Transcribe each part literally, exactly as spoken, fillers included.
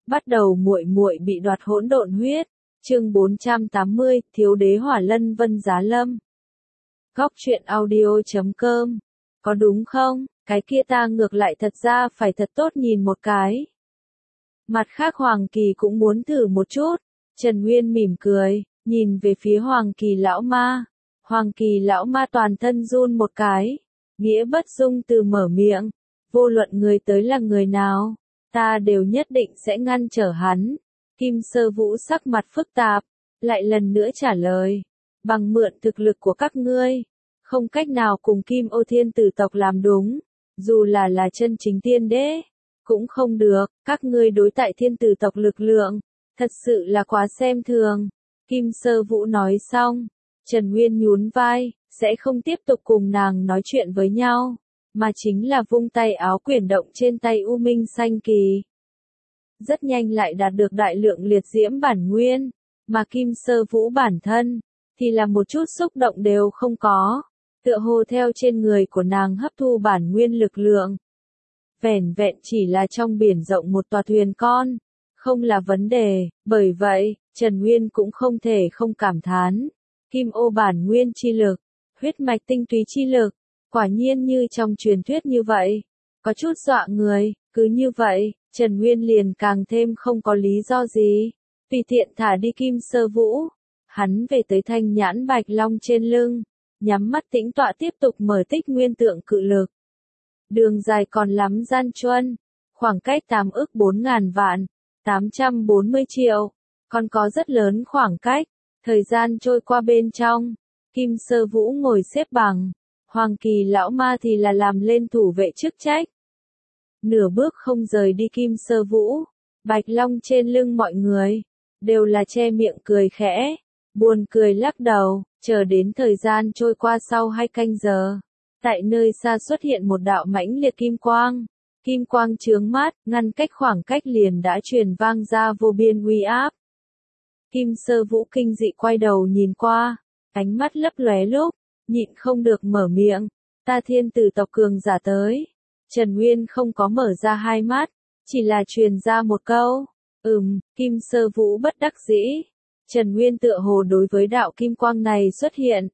Bắt đầu muội muội bị đoạt hỗn độn huyết. Chương bốn trăm tám mươi, Thiếu đế Hỏa Lân Vân Giá Lâm. Góc truyện audio chấm com. Có đúng không? Cái kia ta ngược lại thật ra phải thật tốt nhìn một cái. Mặt khác Hoàng Kỳ cũng muốn thử một chút. Trần Nguyên mỉm cười, nhìn về phía Hoàng Kỳ lão ma. Hoàng Kỳ lão ma toàn thân run một cái. Nghĩa bất dung từ mở miệng. Vô luận người tới là người nào, ta đều nhất định sẽ ngăn trở hắn. Kim Sơ Vũ sắc mặt phức tạp, lại lần nữa trả lời. Bằng mượn thực lực của các ngươi, không cách nào cùng Kim Ô Thiên Tử tộc làm đúng. Dù là là chân chính tiên đế, cũng không được. Các ngươi đối tại Thiên Tử tộc lực lượng, thật sự là quá xem thường. Kim Sơ Vũ nói xong, Trần Nguyên nhún vai, sẽ không tiếp tục cùng nàng nói chuyện với nhau, mà chính là vung tay áo quyển động trên tay U Minh Xanh Kỳ. Rất nhanh lại đạt được đại lượng liệt diễm bản nguyên, mà Kim Sơ Vũ bản thân, thì là một chút xúc động đều không có, tựa hồ theo trên người của nàng hấp thu bản nguyên lực lượng. Vẻn vẹn chỉ là trong biển rộng một tòa thuyền con, không là vấn đề, bởi vậy, Trần Nguyên cũng không thể không cảm thán. Kim ô bản nguyên chi lực, huyết mạch tinh túy chi lực, quả nhiên như trong truyền thuyết như vậy, có chút dọa người. Cứ như vậy, Trần Nguyên liền càng thêm không có lý do gì, tùy tiện thả đi Kim Sơ Vũ. Hắn về tới thanh nhãn bạch long trên lưng, nhắm mắt tĩnh tọa tiếp tục mở tích nguyên tượng cự lực. Đường dài còn lắm gian truân, khoảng cách tám ức bốn ngàn vạn, tám trăm bốn mươi triệu, còn có rất lớn khoảng cách. Thời gian trôi qua bên trong, Kim Sơ Vũ ngồi xếp bằng, Hoàng Kỳ lão ma thì là làm lên thủ vệ chức trách. Nửa bước không rời đi Kim Sơ Vũ, bạch long trên lưng mọi người, đều là che miệng cười khẽ, buồn cười lắc đầu, chờ đến thời gian trôi qua sau hai canh giờ. Tại nơi xa xuất hiện một đạo mãnh liệt kim quang, kim quang chướng mắt, ngăn cách khoảng cách liền đã truyền vang ra vô biên uy áp. Kim Sơ Vũ kinh dị quay đầu nhìn qua, ánh mắt lấp lóe lúc, nhịn không được mở miệng, ta Thiên Tử tộc cường giả tới. Trần Nguyên không có mở ra hai mắt, chỉ là truyền ra một câu, ừm, Kim Sơ Vũ bất đắc dĩ. Trần Nguyên tựa hồ đối với đạo kim quang này xuất hiện,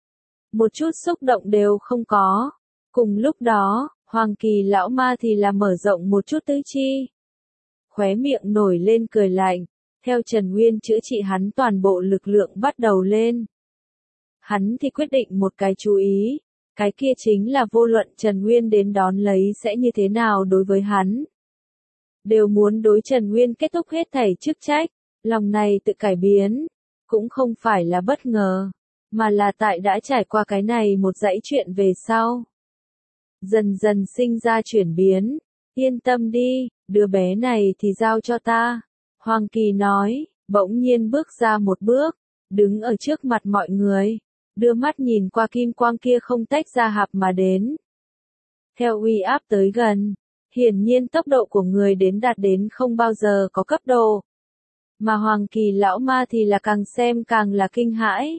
một chút xúc động đều không có. Cùng lúc đó, Hoàng Kỳ lão ma thì là mở rộng một chút tứ chi. Khóe miệng nổi lên cười lạnh, theo Trần Nguyên chữa trị hắn toàn bộ lực lượng bắt đầu lên. Hắn thì quyết định một cái chú ý, cái kia chính là vô luận Trần Nguyên đến đón lấy sẽ như thế nào đối với hắn. Đều muốn đối Trần Nguyên kết thúc hết thảy chức trách, lòng này tự cải biến, cũng không phải là bất ngờ, mà là tại đã trải qua cái này một dãy chuyện về sau. Dần dần sinh ra chuyển biến, yên tâm đi, đứa bé này thì giao cho ta. Hoàng Kỳ nói, bỗng nhiên bước ra một bước, đứng ở trước mặt mọi người, đưa mắt nhìn qua kim quang kia không tách ra hạp mà đến. Theo uy áp tới gần, hiển nhiên tốc độ của người đến đạt đến không bao giờ có cấp độ. Mà Hoàng Kỳ lão ma thì là càng xem càng là kinh hãi.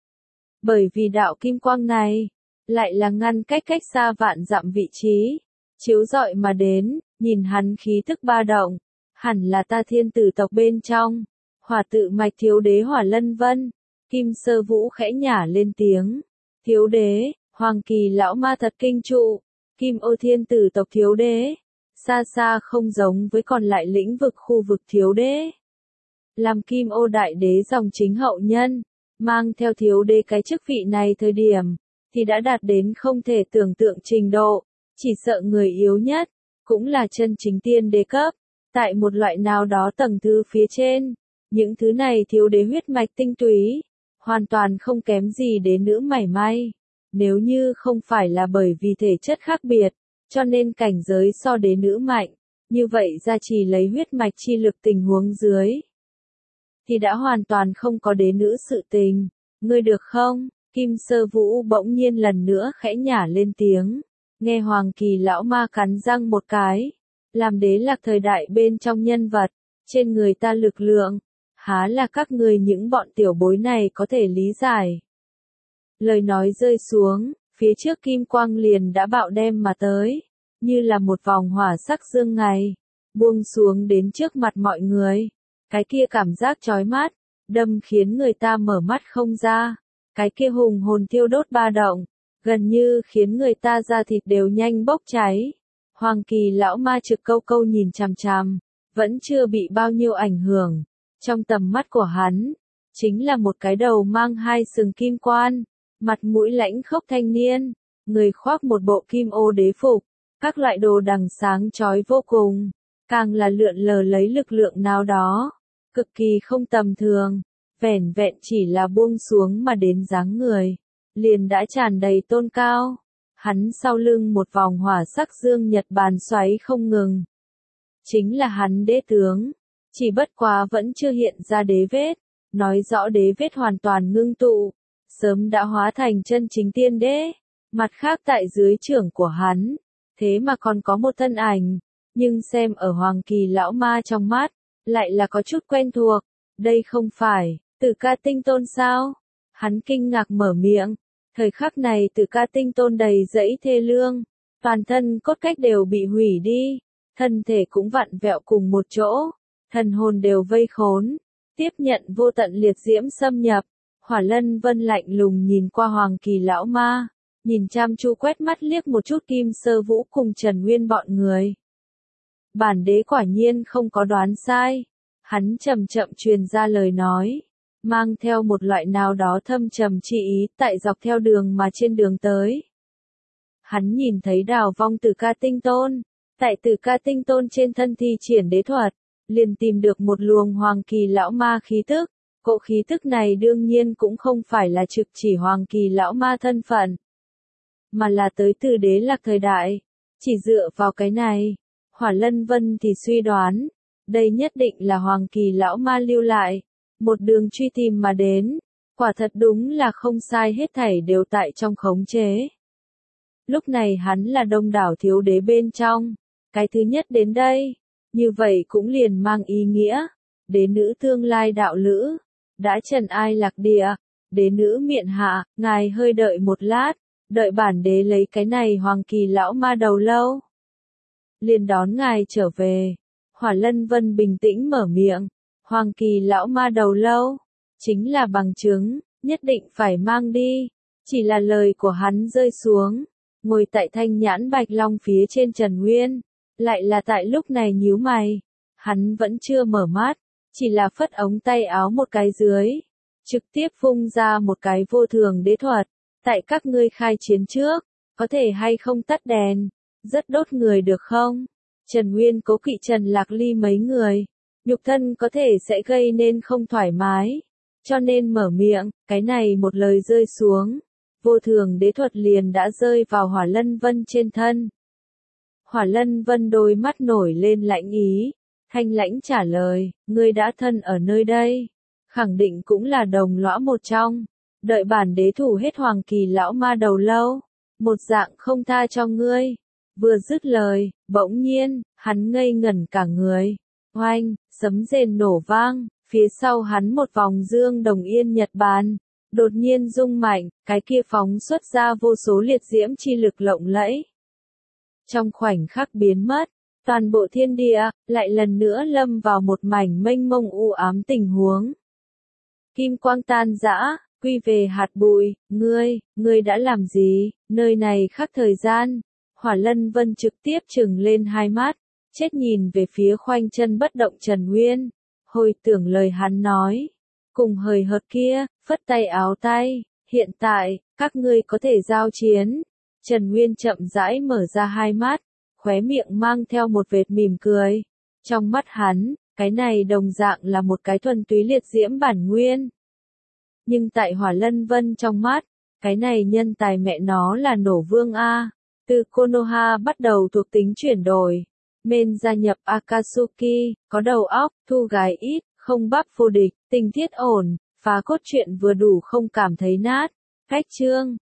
Bởi vì đạo kim quang này, lại là ngăn cách cách xa vạn dặm vị trí, chiếu rọi mà đến, nhìn hắn khí tức ba động, hẳn là ta Thiên Tử tộc bên trong, hỏa tự mạch thiếu đế Hỏa Lân Vân. Kim Sơ Vũ khẽ nhả lên tiếng, thiếu đế, Hoàng Kỳ lão ma thật kinh trụ, Kim Ô Thiên Tử tộc thiếu đế, xa xa không giống với còn lại lĩnh vực khu vực thiếu đế. Làm Kim Ô đại đế dòng chính hậu nhân, mang theo thiếu đế cái chức vị này thời điểm, thì đã đạt đến không thể tưởng tượng trình độ, chỉ sợ người yếu nhất, cũng là chân chính tiên đế cấp, tại một loại nào đó tầng thứ phía trên, những thứ này thiếu đế huyết mạch tinh túy, hoàn toàn không kém gì đế nữ mảy may. Nếu như không phải là bởi vì thể chất khác biệt, cho nên cảnh giới so đế nữ mạnh, như vậy gia trì lấy huyết mạch chi lực tình huống dưới, thì đã hoàn toàn không có đế nữ sự tình. Ngươi được không? Kim Sơ Vũ bỗng nhiên lần nữa khẽ nhả lên tiếng, nghe Hoàng Kỳ lão ma cắn răng một cái, làm đế lạc thời đại bên trong nhân vật, trên người ta lực lượng, há là các người những bọn tiểu bối này có thể lý giải. Lời nói rơi xuống, phía trước kim quang liền đã bạo đem mà tới, như là một vòng hỏa sắc dương ngày, buông xuống đến trước mặt mọi người. Cái kia cảm giác chói mắt, đâm khiến người ta mở mắt không ra. Cái kia hùng hồn thiêu đốt ba động, gần như khiến người ta da thịt đều nhanh bốc cháy. Hoàng Kỳ lão ma trực câu câu nhìn chằm chằm, vẫn chưa bị bao nhiêu ảnh hưởng. Trong tầm mắt của hắn, chính là một cái đầu mang hai sừng kim quan, mặt mũi lãnh khốc thanh niên, người khoác một bộ kim ô đế phục, các loại đồ đằng sáng chói vô cùng, càng là lượn lờ lấy lực lượng nào đó, cực kỳ không tầm thường, vẻn vẹn chỉ là buông xuống mà đến dáng người, liền đã tràn đầy tôn cao. Hắn sau lưng một vòng hỏa sắc dương nhật bàn xoáy không ngừng. Chính là hắn đế tướng, chỉ bất quá vẫn chưa hiện ra đế vết, nói rõ đế vết hoàn toàn ngưng tụ, sớm đã hóa thành chân chính tiên đế. Mặt khác tại dưới trưởng của hắn, thế mà còn có một thân ảnh, nhưng xem ở Hoàng Kỳ lão ma trong mắt, lại là có chút quen thuộc, đây không phải, Tử Ca Tinh Tôn sao? Hắn kinh ngạc mở miệng, thời khắc này Tử Ca Tinh Tôn đầy dẫy thê lương, toàn thân cốt cách đều bị hủy đi, thân thể cũng vặn vẹo cùng một chỗ, thần hồn đều vây khốn, tiếp nhận vô tận liệt diễm xâm nhập. Hỏa Lân Vân lạnh lùng nhìn qua Hoàng Kỳ lão ma, nhìn chăm chú quét mắt liếc một chút Kim Sơ Vũ cùng Trần Nguyên bọn người. Bản đế quả nhiên không có đoán sai, hắn chậm chậm truyền ra lời nói, mang theo một loại nào đó thâm trầm chi ý tại dọc theo đường mà trên đường tới. Hắn nhìn thấy Đào Vong Tử Ca Tinh Tôn, tại Tử Ca Tinh Tôn trên thân thi triển đế thuật, liền tìm được một luồng Hoàng Kỳ lão ma khí tức. Cỗ khí tức này đương nhiên cũng không phải là trực chỉ Hoàng Kỳ lão ma thân phận, mà là tới từ Đế Lạc thời đại. Chỉ dựa vào cái này, Hỏa Lân Vân thì suy đoán, đây nhất định là Hoàng Kỳ lão ma lưu lại, một đường truy tìm mà đến, quả thật đúng là không sai, hết thảy đều tại trong khống chế. Lúc này hắn là đông đảo thiếu đế bên trong, cái thứ nhất đến đây, như vậy cũng liền mang ý nghĩa, đế nữ tương lai đạo lữ, đã trần ai lạc địa, đế nữ miện hạ, ngài hơi đợi một lát, đợi bản đế lấy cái này Hoàng Kỳ lão ma đầu lâu, liền đón ngài trở về. Hỏa Lân Vân bình tĩnh mở miệng, Hoàng Kỳ lão ma đầu lâu, chính là bằng chứng, nhất định phải mang đi. Chỉ là lời của hắn rơi xuống, ngồi tại thanh nhãn bạch long phía trên Trần Nguyên, lại là tại lúc này nhíu mày, hắn vẫn chưa mở mắt, chỉ là phất ống tay áo một cái dưới, trực tiếp phun ra một cái vô thường đế thuật, tại các ngươi khai chiến trước, có thể hay không tắt đèn, rất đốt người được không? Trần Nguyên cố kỵ Trần Lạc Ly mấy người, nhục thân có thể sẽ gây nên không thoải mái, cho nên mở miệng, cái này một lời rơi xuống, vô thường đế thuật liền đã rơi vào Hỏa Lân Vân trên thân. Hỏa Lân Vân đôi mắt nổi lên lãnh ý, thanh lãnh trả lời, ngươi đã thân ở nơi đây, khẳng định cũng là đồng lõa một trong, đợi bản đế thủ hết Hoàng Kỳ lão ma đầu lâu, một dạng không tha cho ngươi. Vừa dứt lời, bỗng nhiên, hắn ngây ngẩn cả người, oanh, sấm rền nổ vang, phía sau hắn một vòng dương đồng yên nhật bàn, đột nhiên rung mạnh, cái kia phóng xuất ra vô số liệt diễm chi lực lộng lẫy. Trong khoảnh khắc biến mất, toàn bộ thiên địa, lại lần nữa lâm vào một mảnh mênh mông u ám tình huống. Kim quang tan rã, quy về hạt bụi, ngươi, ngươi đã làm gì, nơi này khác thời gian. Hỏa Lân Vân trực tiếp trừng lên hai mắt, chết nhìn về phía khoanh chân bất động Trần Nguyên, hồi tưởng lời hắn nói, cùng hời hợt kia, phất tay áo tay, hiện tại, các ngươi có thể giao chiến. Trần Nguyên chậm rãi mở ra hai mắt, khóe miệng mang theo một vệt mỉm cười. Trong mắt hắn, cái này đồng dạng là một cái thuần túy liệt diễm bản nguyên. Nhưng tại Hỏa Lân Vân trong mắt, cái này nhân tài mẹ nó là nổ vương A. Từ Konoha bắt đầu thuộc tính chuyển đổi. Men gia nhập Akatsuki, có đầu óc, thu gái ít, không bắp vô địch, tình tiết ổn, phá cốt truyện vừa đủ không cảm thấy nát. Cách chương